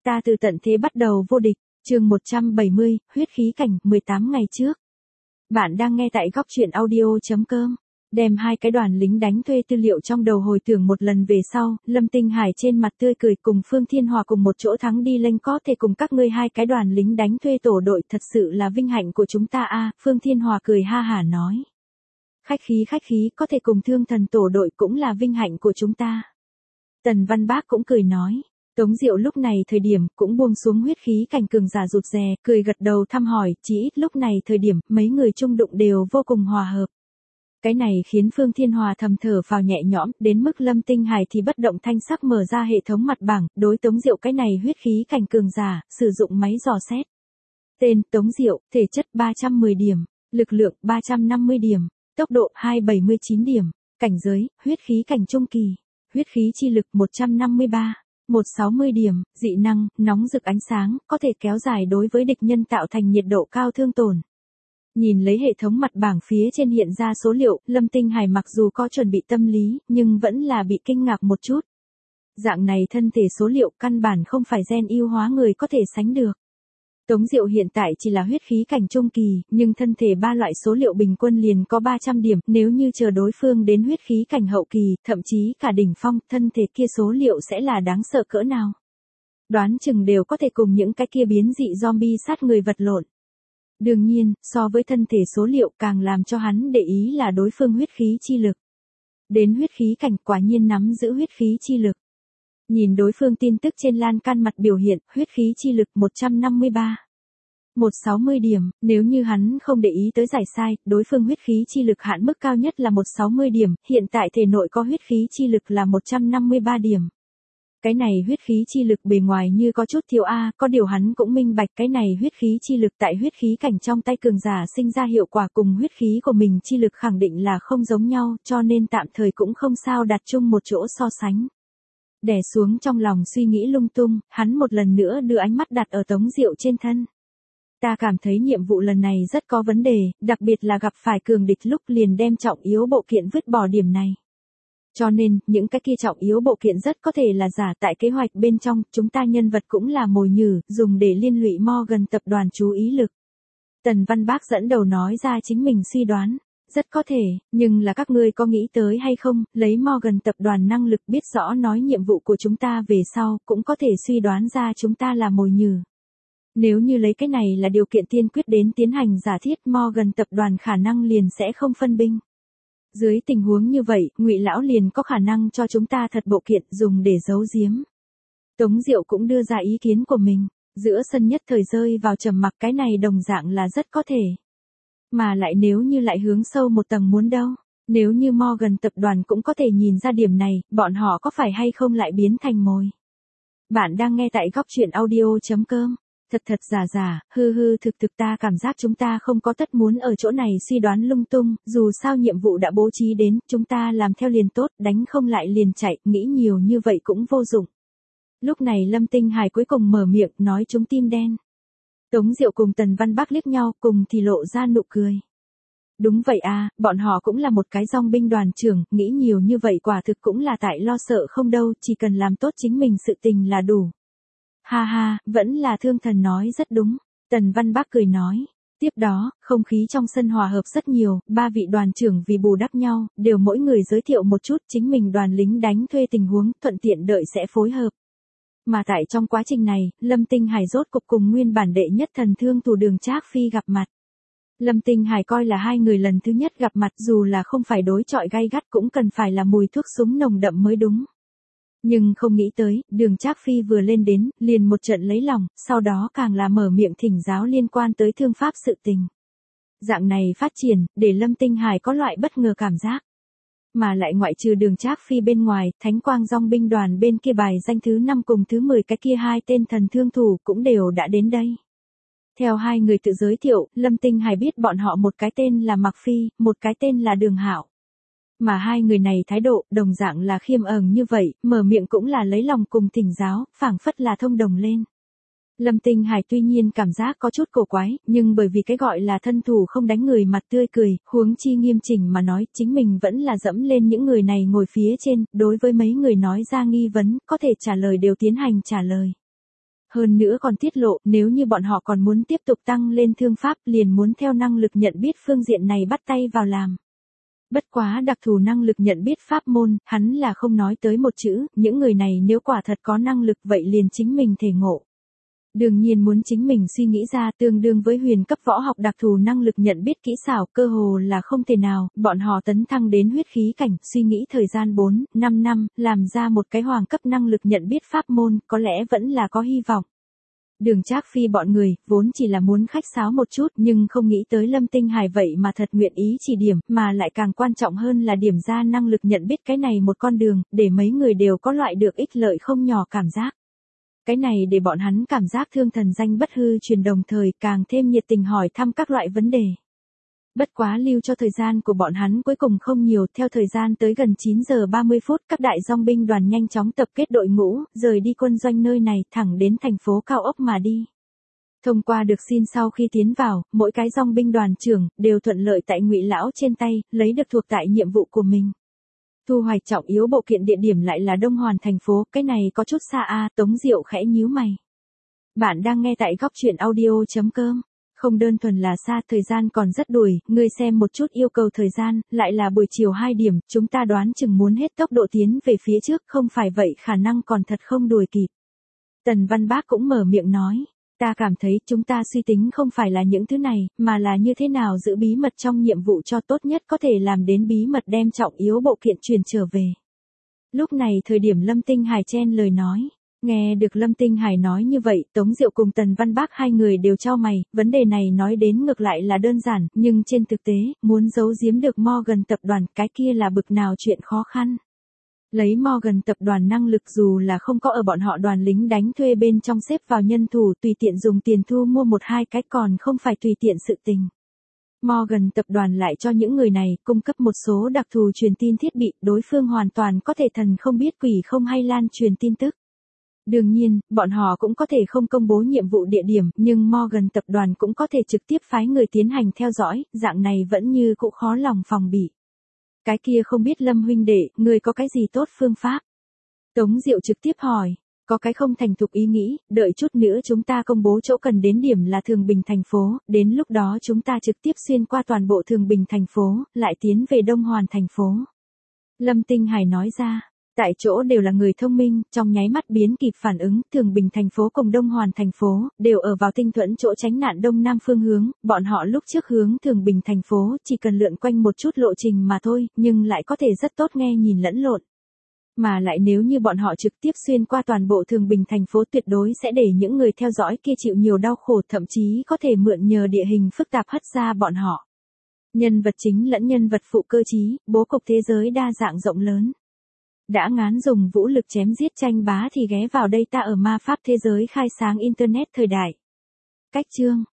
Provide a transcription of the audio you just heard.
Ta từ tận thế bắt đầu vô địch, chương 170, huyết khí cảnh, 18 ngày trước. Bạn đang nghe tại góc truyện audio.com. Đem hai cái đoàn lính đánh thuê tư liệu trong đầu hồi tưởng một lần về sau, Lâm Tinh Hải trên mặt tươi cười cùng Phương Thiên Hòa cùng một chỗ thắng đi lên có thể cùng các ngươi hai cái đoàn lính đánh thuê tổ đội thật sự là vinh hạnh của chúng ta a. Phương Thiên Hòa cười ha hả nói. Khách khí, có thể cùng Thương Thần tổ đội cũng là vinh hạnh của chúng ta. Tần Văn Bác cũng cười nói. Tống Diệu lúc này thời điểm cũng buông xuống huyết khí cảnh cường giả rụt rè, cười gật đầu thăm hỏi, chỉ ít lúc này thời điểm mấy người chung đụng đều vô cùng hòa hợp. Cái này khiến Phương Thiên Hòa thầm thở phào nhẹ nhõm, đến mức Lâm Tinh Hải thì bất động thanh sắc mở ra hệ thống mặt bảng, đối Tống Diệu cái này huyết khí cảnh cường giả, sử dụng máy dò xét. Tên Tống Diệu, thể chất 310 điểm, lực lượng 350 điểm, tốc độ 279 điểm, cảnh giới, huyết khí cảnh trung kỳ, huyết khí chi lực 153. 160 điểm, dị năng, nóng rực ánh sáng, có thể kéo dài đối với địch nhân tạo thành nhiệt độ cao thương tổn. Nhìn lấy hệ thống mặt bảng phía trên hiện ra số liệu, Lâm Tinh Hải mặc dù có chuẩn bị tâm lý, nhưng vẫn là bị kinh ngạc một chút. Dạng này thân thể số liệu căn bản không phải gen ưu hóa người có thể sánh được. Tống Diệu hiện tại chỉ là huyết khí cảnh trung kỳ, nhưng thân thể ba loại số liệu bình quân liền có 300 điểm, nếu như chờ đối phương đến huyết khí cảnh hậu kỳ, thậm chí cả đỉnh phong, thân thể kia số liệu sẽ là đáng sợ cỡ nào. Đoán chừng đều có thể cùng những cái kia biến dị zombie sát người vật lộn. Đương nhiên, so với thân thể số liệu càng làm cho hắn để ý là đối phương huyết khí chi lực. Đến huyết khí cảnh quả nhiên nắm giữ huyết khí chi lực. Nhìn đối phương tin tức trên lan can mặt biểu hiện, huyết khí chi lực 153. 160 điểm, nếu như hắn không để ý tới giải sai, đối phương huyết khí chi lực hạn mức cao nhất là 160 điểm, hiện tại thể nội có huyết khí chi lực là 153 điểm. Cái này huyết khí chi lực bề ngoài như có chút thiếu a, có điều hắn cũng minh bạch cái này huyết khí chi lực tại huyết khí cảnh trong tay cường giả sinh ra hiệu quả cùng huyết khí của mình chi lực khẳng định là không giống nhau, cho nên tạm thời cũng không sao đặt chung một chỗ so sánh. Đè xuống trong lòng suy nghĩ lung tung, hắn một lần nữa đưa ánh mắt đặt ở Tống Diệu trên thân. Ta cảm thấy nhiệm vụ lần này rất có vấn đề, đặc biệt là gặp phải cường địch lúc liền đem trọng yếu bộ kiện vứt bỏ điểm này. Cho nên, những cái kia trọng yếu bộ kiện rất có thể là giả tại kế hoạch bên trong, chúng ta nhân vật cũng là mồi nhử, dùng để liên lụy Morgan tập đoàn chú ý lực. Tần Văn Bác dẫn đầu nói ra chính mình suy đoán. Rất có thể, nhưng là các ngươi có nghĩ tới hay không, lấy Morgan tập đoàn năng lực biết rõ nói nhiệm vụ của chúng ta về sau, cũng có thể suy đoán ra chúng ta là mồi nhử. Nếu như lấy cái này là điều kiện tiên quyết đến tiến hành giả thiết, Morgan tập đoàn khả năng liền sẽ không phân binh. Dưới tình huống như vậy, Ngụy lão liền có khả năng cho chúng ta thật bộ kiện dùng để giấu giếm. Tống Diệu cũng đưa ra ý kiến của mình, giữa sân nhất thời rơi vào trầm mặc, cái này đồng dạng là rất có thể. Mà lại nếu như lại hướng sâu một tầng muốn đâu, nếu như Morgan tập đoàn cũng có thể nhìn ra điểm này, bọn họ có phải hay không lại biến thành mồi. Bạn đang nghe tại góc truyện audio.com. Thật giả, hư thực ta cảm giác chúng ta không có tất muốn ở chỗ này suy đoán lung tung, dù sao nhiệm vụ đã bố trí đến, chúng ta làm theo liền tốt, đánh không lại liền chạy, nghĩ nhiều như vậy cũng vô dụng. Lúc này Lâm Tinh Hải cuối cùng mở miệng nói chúng tim đen. Tống Diệu cùng Tần Văn Bác liếc nhau cùng thì lộ ra nụ cười. Đúng vậy à, bọn họ cũng là một cái dòng binh đoàn trưởng, nghĩ nhiều như vậy quả thực cũng là tại lo sợ không đâu, chỉ cần làm tốt chính mình sự tình là đủ. Ha ha, vẫn là Thương Thần nói rất đúng, Tần Văn Bác cười nói. Tiếp đó, không khí trong sân hòa hợp rất nhiều, ba vị đoàn trưởng vì bù đắp nhau, đều mỗi người giới thiệu một chút chính mình đoàn lính đánh thuê tình huống, thuận tiện đợi sẽ phối hợp. Mà tại trong quá trình này, Lâm Tinh Hải rốt cục cùng nguyên bản đệ nhất thần thương thủ Đường Trác Phi gặp mặt. Lâm Tinh Hải coi là hai người lần thứ nhất gặp mặt, dù là không phải đối chọi gay gắt cũng cần phải là mùi thuốc súng nồng đậm mới đúng. Nhưng không nghĩ tới, Đường Trác Phi vừa lên đến, liền một trận lấy lòng, sau đó càng là mở miệng thỉnh giáo liên quan tới thương pháp sự tình. Dạng này phát triển, để Lâm Tinh Hải có loại bất ngờ cảm giác. Mà lại ngoại trừ Đường Trác Phi bên ngoài, Thánh Quang Dòng binh đoàn bên kia bài danh thứ 5 cùng thứ 10 cái kia hai tên thần thương thủ cũng đều đã đến đây. Theo hai người tự giới thiệu, Lâm Tinh Hải biết bọn họ một cái tên là Mạc Phi, một cái tên là Đường Hạo. Mà hai người này thái độ, đồng dạng là khiêm ẩn như vậy, mở miệng cũng là lấy lòng cùng thỉnh giáo, phảng phất là thông đồng lên. Lâm Tinh Hải tuy nhiên cảm giác có chút cổ quái, nhưng bởi vì cái gọi là thân thủ không đánh người mặt tươi cười, huống chi nghiêm chỉnh mà nói, chính mình vẫn là dẫm lên những người này ngồi phía trên, đối với mấy người nói ra nghi vấn, có thể trả lời đều tiến hành trả lời. Hơn nữa còn tiết lộ, nếu như bọn họ còn muốn tiếp tục tăng lên thương pháp liền muốn theo năng lực nhận biết phương diện này bắt tay vào làm. Bất quá đặc thù năng lực nhận biết pháp môn, hắn là không nói tới một chữ, những người này nếu quả thật có năng lực vậy liền chính mình thể ngộ. Đương nhiên muốn chính mình suy nghĩ ra tương đương với huyền cấp võ học đặc thù năng lực nhận biết kỹ xảo cơ hồ là không thể nào, bọn họ tấn thăng đến huyết khí cảnh, suy nghĩ thời gian 4, 5 năm, làm ra một cái hoàng cấp năng lực nhận biết pháp môn, có lẽ vẫn là có hy vọng. Đường Trác Phi bọn người, vốn chỉ là muốn khách sáo một chút nhưng không nghĩ tới Lâm Tinh Hải vậy mà thật nguyện ý chỉ điểm, mà lại càng quan trọng hơn là điểm ra năng lực nhận biết cái này một con đường, để mấy người đều có loại được ích lợi không nhỏ cảm giác. Cái này để bọn hắn cảm giác thương thần danh bất hư truyền đồng thời càng thêm nhiệt tình hỏi thăm các loại vấn đề. Bất quá lưu cho thời gian của bọn hắn cuối cùng không nhiều, theo thời gian tới gần 9 giờ 30 phút, các đại dòng binh đoàn nhanh chóng tập kết đội ngũ, rời đi quân doanh nơi này, thẳng đến thành phố cao ốc mà đi. Thông qua được xin sau khi tiến vào, mỗi cái dòng binh đoàn trưởng đều thuận lợi tại Ngụy lão trên tay, lấy được thuộc tại nhiệm vụ của mình. Thu hoạch trọng yếu bộ kiện địa điểm lại là Đông Hoàn thành phố, cái này có chút xa a, Tống Diệu khẽ nhíu mày. Bạn đang nghe tại góc truyện audio.com. Không đơn thuần là xa, thời gian còn rất đuổi, ngươi xem một chút yêu cầu thời gian, lại là buổi chiều 2 điểm, chúng ta đoán chừng muốn hết tốc độ tiến về phía trước, không phải vậy khả năng còn thật không đuổi kịp. Tần Văn Bác cũng mở miệng nói, ta cảm thấy chúng ta suy tính không phải là những thứ này, mà là như thế nào giữ bí mật trong nhiệm vụ cho tốt nhất có thể làm đến bí mật đem trọng yếu bộ kiện truyền trở về. Lúc này thời điểm Lâm Tinh Hải chen lời nói. Nghe được Lâm Tinh Hải nói như vậy, Tống Diệu cùng Tần Văn Bác hai người đều chau mày, vấn đề này nói đến ngược lại là đơn giản, nhưng trên thực tế, muốn giấu giếm được Morgan tập đoàn, cái kia là bực nào chuyện khó khăn. Lấy Morgan tập đoàn năng lực dù là không có ở bọn họ đoàn lính đánh thuê bên trong xếp vào nhân thủ tùy tiện dùng tiền thu mua 1-2 cái còn không phải tùy tiện sự tình. Morgan tập đoàn lại cho những người này cung cấp một số đặc thù truyền tin thiết bị, đối phương hoàn toàn có thể thần không biết quỷ không hay lan truyền tin tức. Đương nhiên, bọn họ cũng có thể không công bố nhiệm vụ địa điểm, nhưng Morgan tập đoàn cũng có thể trực tiếp phái người tiến hành theo dõi, dạng này vẫn như cũ khó lòng phòng bị. Cái kia không biết Lâm huynh đệ, người có cái gì tốt phương pháp? Tống Diệu trực tiếp hỏi, có cái không thành thục ý nghĩ, đợi chút nữa chúng ta công bố chỗ cần đến điểm là Thường Bình thành phố, đến lúc đó chúng ta trực tiếp xuyên qua toàn bộ Thường Bình thành phố, lại tiến về Đông Hoàn thành phố. Lâm Tinh Hải nói ra. Tại chỗ đều là người thông minh, trong nháy mắt biến kịp phản ứng, Thường Bình thành phố cùng Đông Hoàn thành phố, đều ở vào tinh thuẫn chỗ tránh nạn đông nam phương hướng, bọn họ lúc trước hướng Thường Bình thành phố, chỉ cần lượn quanh một chút lộ trình mà thôi, nhưng lại có thể rất tốt nghe nhìn lẫn lộn. Mà lại nếu như bọn họ trực tiếp xuyên qua toàn bộ Thường Bình thành phố tuyệt đối sẽ để những người theo dõi kia chịu nhiều đau khổ, thậm chí có thể mượn nhờ địa hình phức tạp hất ra bọn họ. Nhân vật chính lẫn nhân vật phụ cơ trí, bố cục thế giới đa dạng rộng lớn. Đã ngán dùng vũ lực chém giết tranh bá thì ghé vào đây ta ở ma pháp thế giới khai sáng Internet thời đại. Cách chương